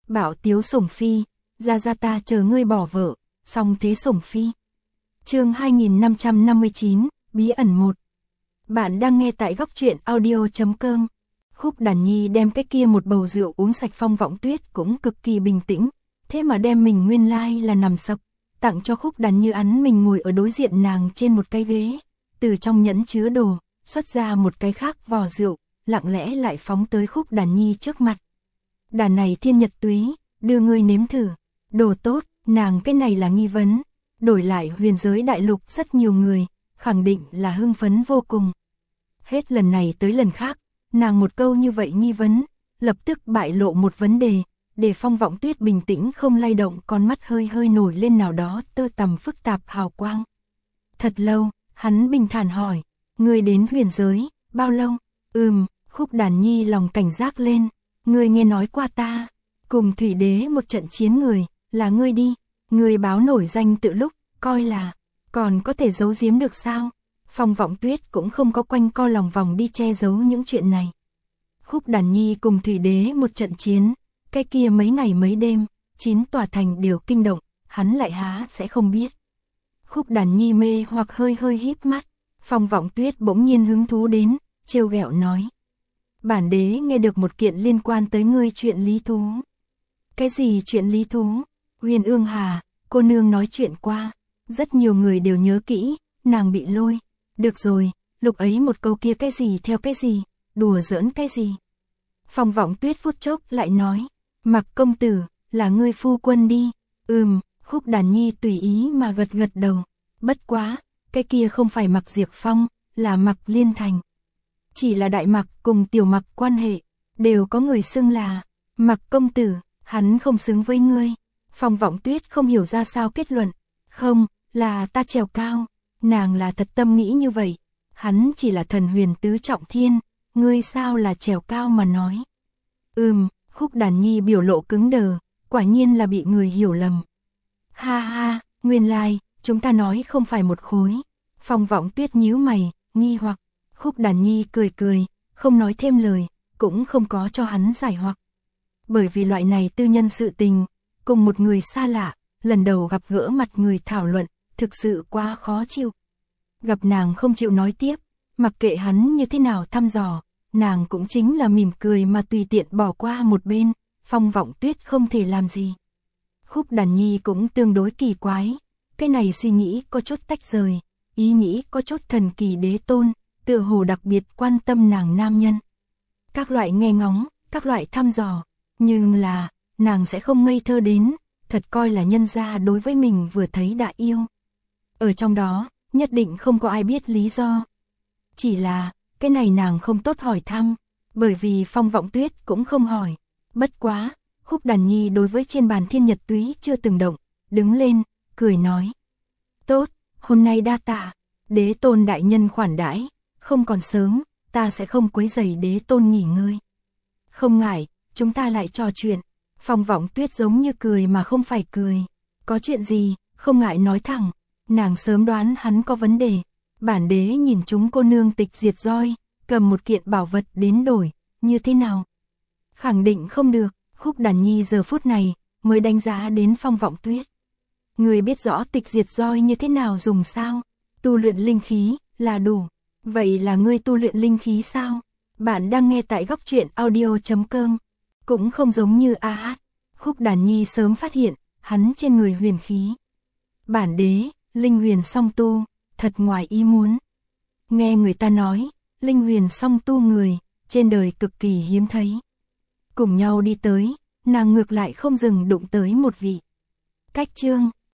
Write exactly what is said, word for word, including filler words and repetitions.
Bảo tiếu sủng phi, ra ra ta chờ ngươi bỏ vợ, song thế sủng phi. Chương hai nghìn năm trăm năm mươi chín, bí ẩn một. Bạn đang nghe tại góc truyện audio chấm com. Khúc Đàn Nhi đem cái kia một bầu rượu uống sạch, Phong Vọng Tuyết cũng cực kỳ bình tĩnh, thế mà đem mình nguyên lai like là nằm sấp, tặng cho Khúc Đàn Như ắn mình ngồi ở đối diện nàng trên một cái ghế, từ trong nhẫn chứa đồ, xuất ra một cái khác vò rượu, lặng lẽ lại phóng tới Khúc Đàn Nhi trước mặt. Đàn này thiên nhật túy, đưa ngươi nếm thử, đồ tốt, nàng cái này là nghi vấn, đổi lại huyền giới đại lục rất nhiều người, khẳng định là hưng phấn vô cùng. Hết lần này tới lần khác, nàng một câu như vậy nghi vấn, lập tức bại lộ một vấn đề, để Phong Vọng Tuyết bình tĩnh không lay động, con mắt hơi hơi nổi lên nào đó tơ tằm phức tạp hào quang. Thật lâu, hắn bình thản hỏi, ngươi đến huyền giới, bao lâu? Ừm, Khúc Đàn Nhi lòng cảnh giác lên, ngươi nghe nói qua ta, cùng Thủy Đế một trận chiến người, là ngươi đi, ngươi báo nổi danh tự lúc, coi là, còn có thể giấu giếm được sao? Phong Vọng Tuyết cũng không có quanh co lòng vòng đi che giấu những chuyện này. Khúc Đàn Nhi cùng Thủy Đế một trận chiến, cái kia mấy ngày mấy đêm, chín tòa thành đều kinh động, hắn lại há sẽ không biết. Khúc Đàn Nhi mê hoặc hơi hơi híp mắt, Phong Vọng Tuyết bỗng nhiên hứng thú đến, trêu ghẹo nói. Bản đế nghe được một kiện liên quan tới ngươi chuyện lý thú. Cái gì chuyện lý thú? Huyền Ương Hà, cô nương nói chuyện qua, rất nhiều người đều nhớ kỹ, nàng bị lôi. Được rồi, lúc ấy một câu kia cái gì theo cái gì, đùa giỡn cái gì. Phong Vọng Tuyết phút chốc lại nói, Mặc công tử, là ngươi phu quân đi. Ừm, Khúc Đàn Nhi tùy ý mà gật gật đầu. Bất quá, cái kia không phải Mặc Diệp Phong, là Mặc Liên Thành. Chỉ là Đại Mặc cùng Tiểu Mặc quan hệ, đều có người xưng là Mặc công tử, hắn không xứng với ngươi. Phong Vọng Tuyết không hiểu ra sao kết luận, không, là ta trèo cao, nàng là thật tâm nghĩ như vậy. Hắn chỉ là thần huyền tứ trọng thiên, ngươi sao là trèo cao mà nói. Ừm, Khúc Đàn Nhi biểu lộ cứng đờ, quả nhiên là bị người hiểu lầm. Ha ha, nguyên lai, like, chúng ta nói không phải một khối. Phong Vọng Tuyết nhíu mày, nghi hoặc. Khúc Đàn Nhi cười cười, không nói thêm lời, cũng không có cho hắn giải hoặc. Bởi vì loại này tư nhân sự tình, cùng một người xa lạ, lần đầu gặp gỡ mặt người thảo luận, thực sự quá khó chịu. Gặp nàng không chịu nói tiếp, mặc kệ hắn như thế nào thăm dò, nàng cũng chính là mỉm cười mà tùy tiện bỏ qua một bên, Phong Vọng Tuyết không thể làm gì. Khúc Đàn Nhi cũng tương đối kỳ quái, cái này suy nghĩ có chút tách rời, ý nghĩ có chút thần kỳ đế tôn, tựa hồ đặc biệt quan tâm nàng nam nhân. Các loại nghe ngóng, các loại thăm dò, nhưng là, nàng sẽ không ngây thơ đến, thật coi là nhân gia đối với mình vừa thấy đã yêu. Ở trong đó, nhất định không có ai biết lý do. Chỉ là, cái này nàng không tốt hỏi thăm, bởi vì Phong Vọng Tuyết cũng không hỏi. Bất quá, Khúc Đàn Nhi đối với trên bàn thiên nhật túy chưa từng động, đứng lên, cười nói. Tốt, hôm nay đa tạ, đế tôn đại nhân khoản đãi, không còn sớm, ta sẽ không quấy rầy đế tôn nghỉ ngơi. Không ngại, chúng ta lại trò chuyện. Phong Vọng Tuyết giống như cười mà không phải cười. Có chuyện gì, không ngại nói thẳng. Nàng sớm đoán hắn có vấn đề. Bản đế nhìn chúng cô nương tịch diệt roi, cầm một kiện bảo vật đến đổi, như thế nào? Khẳng định không được. Khúc Đàn Nhi giờ phút này mới đánh giá đến Phong Vọng Tuyết. Người biết rõ tịch diệt roi như thế nào dùng sao? Tu luyện linh khí là đủ. Vậy là ngươi tu luyện linh khí sao? Bạn đang nghe tại góc truyện audio chấm com. Cũng không giống như a hát. Khúc Đàn Nhi sớm phát hiện, hắn trên người huyền khí. Bản đế, linh huyền song tu, thật ngoài ý muốn. Nghe người ta nói, linh huyền song tu người, trên đời cực kỳ hiếm thấy. Cùng nhau đi tới, nàng ngược lại không dừng đụng tới một vị. Cách chương,